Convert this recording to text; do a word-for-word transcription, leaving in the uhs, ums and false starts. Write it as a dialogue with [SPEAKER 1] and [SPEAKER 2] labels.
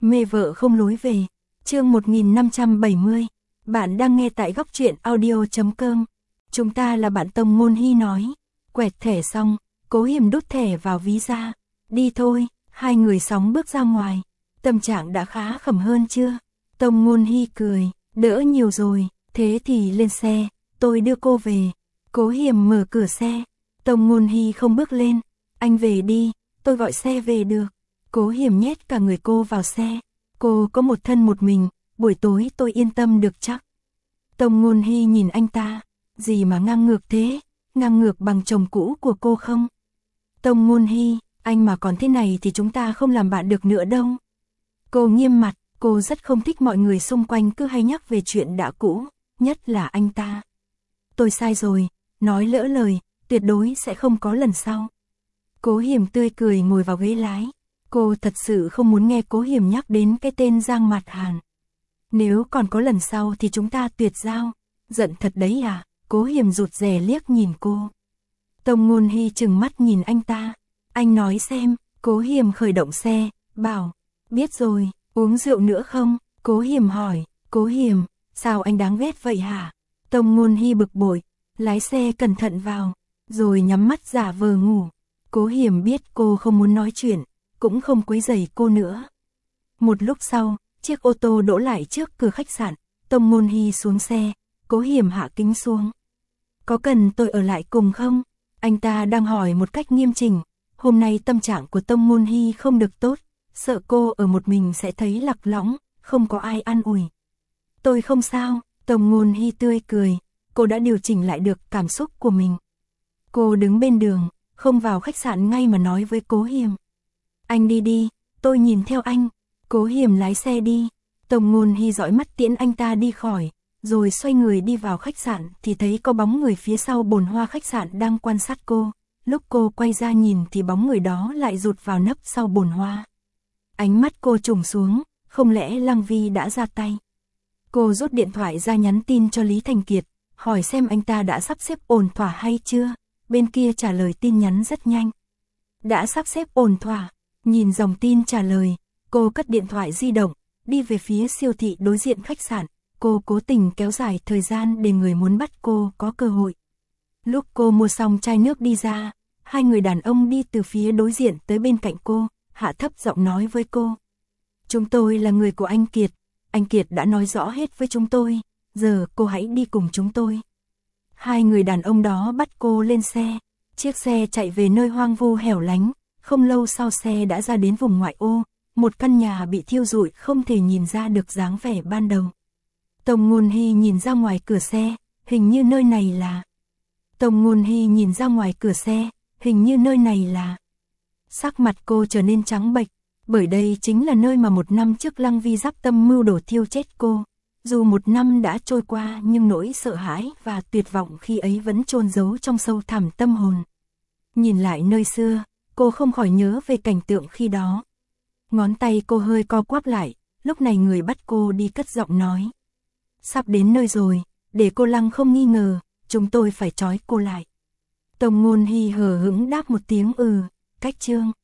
[SPEAKER 1] Mê vợ không lối về. Chương một nghìn năm trăm bảy mươi. Bạn đang nghe tại góc truyện audio chấm com. Chúng ta là bạn Tông Ngôn Hy nói. Quẹt thẻ xong, Cố Hiềm đút thẻ vào ví ra. Đi thôi, hai người sóng bước ra ngoài. Tâm trạng đã khá khẩm hơn chưa? Tông Ngôn Hy cười, đỡ nhiều rồi, thế thì lên xe, tôi đưa cô về. Cố Hiềm mở cửa xe. Tông Ngôn Hy không bước lên. Anh về đi, tôi gọi xe về được. Cố Hiềm nhét cả người cô vào xe. Cô có một thân một mình, buổi tối tôi yên tâm được chắc. Tông Ngôn Hy nhìn anh ta, gì mà ngang ngược thế, ngang ngược bằng chồng cũ của cô không? Tông Ngôn Hy, anh mà còn thế này thì chúng ta không làm bạn được nữa đâu. Cô nghiêm mặt, cô rất không thích mọi người xung quanh cứ hay nhắc về chuyện đã cũ, nhất là anh ta. Tôi sai rồi, nói lỡ lời, tuyệt đối sẽ không có lần sau. Cố Hiềm tươi cười ngồi vào ghế lái. Cô thật sự không muốn nghe Cố Hiềm nhắc đến cái tên Giang Mạt Hàn. Nếu còn có lần sau thì chúng ta tuyệt giao. Giận thật đấy à? Cố Hiềm rụt rè liếc nhìn cô. Tông Ngôn Hy trừng mắt nhìn anh ta. Anh nói xem. Cố Hiềm khởi động xe, bảo. Biết rồi, uống rượu nữa không? Cố Hiềm hỏi. Cố Hiềm, sao anh đáng ghét vậy hả? Tông Ngôn Hy bực bội, lái xe cẩn thận vào, rồi nhắm mắt giả vờ ngủ. Cố Hiềm biết cô không muốn nói chuyện, cũng không quấy rầy cô nữa. Một lúc sau, chiếc ô tô đỗ lại trước cửa khách sạn. Tông Ngôn Hy xuống xe, Cố Hiềm hạ kính xuống. Có cần tôi ở lại cùng không? Anh ta đang hỏi một cách nghiêm chỉnh. Hôm nay tâm trạng của Tông Ngôn Hy không được tốt, sợ cô ở một mình sẽ thấy lạc lõng, không có ai an ủi. Tôi không sao, Tông Ngôn Hy tươi cười, cô đã điều chỉnh lại được cảm xúc của mình. Cô đứng bên đường, không vào khách sạn ngay mà nói với Cố Hiềm. Anh đi đi, tôi nhìn theo anh. Cố Hiềm lái xe đi. Tông Ngôn Hy dõi mắt tiễn anh ta đi khỏi, rồi xoay người đi vào khách sạn thì thấy có bóng người phía sau bồn hoa khách sạn đang quan sát cô. Lúc cô quay ra nhìn thì bóng người đó lại rụt vào nấp sau bồn hoa. Ánh mắt cô trùng xuống, không lẽ Lăng Vi đã ra tay. Cô rút điện thoại ra nhắn tin cho Lý Thành Kiệt, hỏi xem anh ta đã sắp xếp ổn thỏa hay chưa. Bên kia trả lời tin nhắn rất nhanh. Đã sắp xếp ổn thỏa. Nhìn dòng tin trả lời, cô cất điện thoại di động, đi về phía siêu thị đối diện khách sạn. Cô cố tình kéo dài thời gian để người muốn bắt cô có cơ hội. Lúc cô mua xong chai nước đi ra, hai người đàn ông đi từ phía đối diện tới bên cạnh cô, hạ thấp giọng nói với cô. Chúng tôi là người của anh Kiệt, anh Kiệt đã nói rõ hết với chúng tôi, giờ cô hãy đi cùng chúng tôi. Hai người đàn ông đó bắt cô lên xe, chiếc xe chạy về nơi hoang vu hẻo lánh, không lâu sau xe đã ra đến vùng ngoại ô, một căn nhà bị thiêu rụi không thể nhìn ra được dáng vẻ ban đầu. Tông Ngôn Hy nhìn ra ngoài cửa xe, hình như nơi này là... Tông Ngôn Hy nhìn ra ngoài cửa xe, hình như nơi này là... Sắc mặt cô trở nên trắng bệch, bởi đây chính là nơi mà một năm trước Lăng Vi dáp tâm mưu đổ thiêu chết cô. Dù một năm đã trôi qua nhưng nỗi sợ hãi và tuyệt vọng khi ấy vẫn chôn giấu trong sâu thẳm tâm hồn. Nhìn lại nơi xưa, cô không khỏi nhớ về cảnh tượng khi đó. Ngón tay cô hơi co quắp lại, lúc này người bắt cô đi cất giọng nói. Sắp đến nơi rồi, để cô Lăng không nghi ngờ, chúng tôi phải trói cô lại. Tông Ngôn Hy hờ hững đáp một tiếng ừ, cách chương.